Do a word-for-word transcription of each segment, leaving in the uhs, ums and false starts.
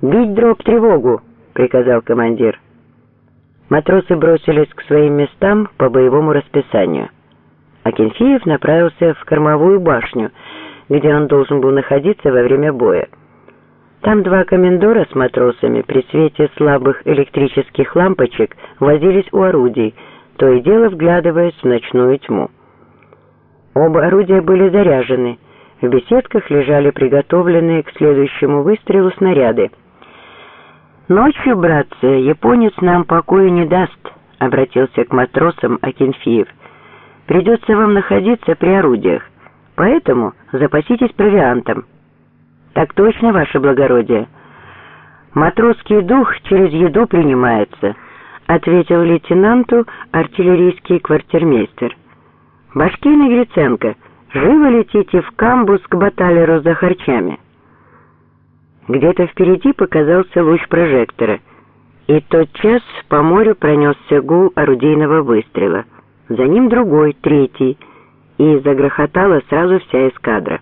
«Бить дроб тревогу!» — приказал командир. Матросы бросились к своим местам по боевому расписанию. Акинфеев направился в кормовую башню, где он должен был находиться во время боя. Там два комендора с матросами при свете слабых электрических лампочек возились у орудий, то и дело вглядываясь в ночную тьму. Оба орудия были заряжены, в беседках лежали приготовленные к следующему выстрелу снаряды. «Ночью, братцы, японец нам покоя не даст», — обратился к матросам Акинфеев. «Придется вам находиться при орудиях, поэтому запаситесь провиантом». «Так точно, ваше благородие». «Матросский дух через еду принимается», — ответил лейтенанту артиллерийский квартирмейстер. «Башкин и Гриценко, живо летите в камбуз к баталеру за харчами». Где-то впереди показался луч прожектора, и тотчас по морю пронесся гул орудийного выстрела. За ним другой, третий, и загрохотала сразу вся эскадра.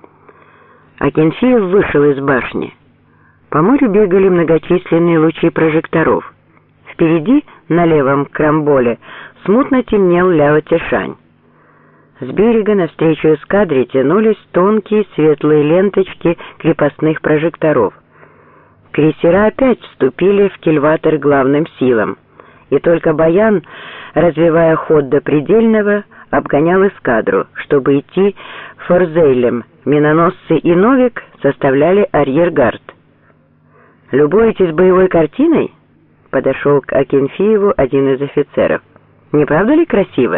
Акинфеев вышел из башни. По морю бегали многочисленные лучи прожекторов. Впереди, на левом крамболе, смутно темнел Ляо-Тишань. С берега навстречу эскадре тянулись тонкие светлые ленточки крепостных прожекторов. Крейсера опять вступили в кильватер главным силам, и только Баян, развивая ход до предельного, обгонял эскадру, чтобы идти форзейлем. Миноносцы и Новик составляли арьергард. «Любуетесь боевой картиной?» — подошел к Акинфееву один из офицеров. «Не правда ли красиво?»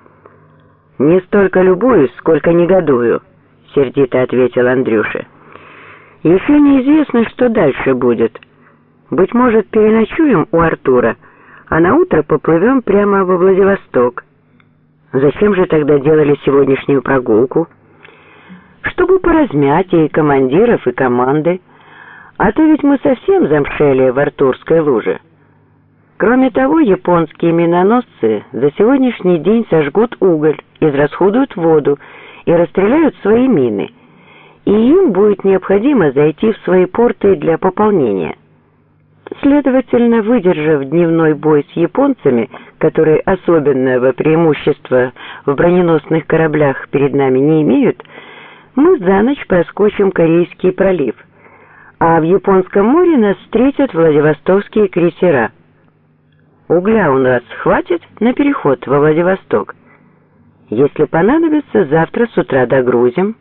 «Не столько любуюсь, сколько негодую», — сердито ответил Андрюша. «Еще неизвестно, что дальше будет. Быть может, переночуем у Артура, а наутро поплывем прямо во Владивосток». «Зачем же тогда делали сегодняшнюю прогулку?» «Чтобы поразмять и командиров, и команды. А то ведь мы совсем замшели в Артурской луже. Кроме того, японские миноносцы за сегодняшний день сожгут уголь, израсходуют воду и расстреляют свои мины, и им будет необходимо зайти в свои порты для пополнения. Следовательно, выдержав дневной бой с японцами, которые особенного преимущества в броненосных кораблях перед нами не имеют, мы за ночь проскочим Корейский пролив, а в Японском море нас встретят Владивостокские крейсера. Угля у нас хватит на переход во Владивосток. Если понадобится, завтра с утра догрузим».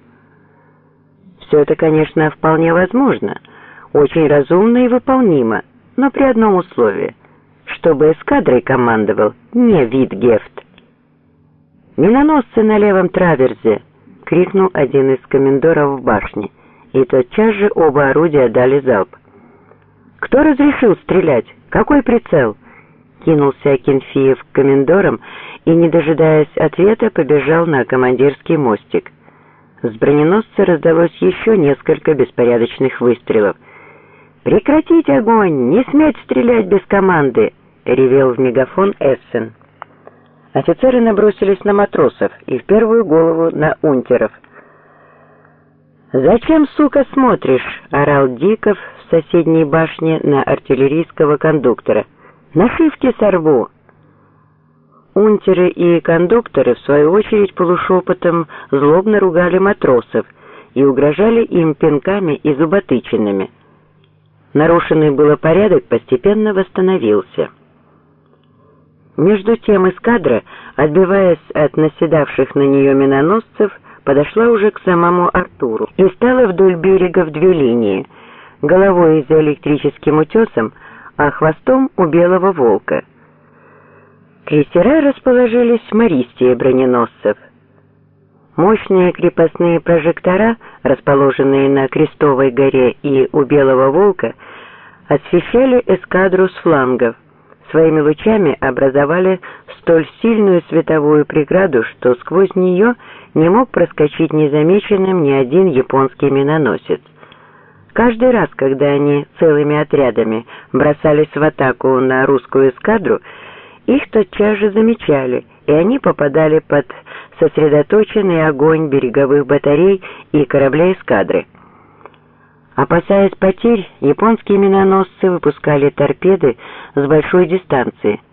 Все это, конечно, вполне возможно, очень разумно и выполнимо, но при одном условии, чтобы эскадрой командовал не Витгефт. «Миноносцы на левом траверзе!» — крикнул один из комендоров в башне, и тотчас же оба орудия дали залп. «Кто разрешил стрелять? Какой прицел?» Кинулся Акинфеев к комендорам и, не дожидаясь ответа, побежал на командирский мостик. С броненосца раздалось еще несколько беспорядочных выстрелов. «Прекратить огонь! Не сметь стрелять без команды!» — ревел в мегафон Эссен. Офицеры набросились на матросов и в первую голову на унтеров. «Зачем, сука, смотришь?» — орал Диков в соседней башне на артиллерийского кондуктора. «Нашивки сорву!» Унтеры и кондукторы, в свою очередь, полушепотом злобно ругали матросов и угрожали им пинками и зуботычинами. Нарушенный было порядок постепенно восстановился. Между тем эскадра, отбиваясь от наседавших на нее миноносцев, подошла уже к самому Артуру и стала вдоль берега в две линии, головой за электрическим утесом, а хвостом у Белого Волка. Крейсера расположились в мористее броненосцев. Мощные крепостные прожектора, расположенные на Крестовой горе и у Белого Волка, освещали эскадру с флангов, своими лучами образовали столь сильную световую преграду, что сквозь нее не мог проскочить незамеченным ни один японский миноносец. Каждый раз, когда они целыми отрядами бросались в атаку на русскую эскадру, их тотчас же замечали, и они попадали под сосредоточенный огонь береговых батарей и кораблей эскадры. Опасаясь потерь, японские миноносцы выпускали торпеды с большой дистанции,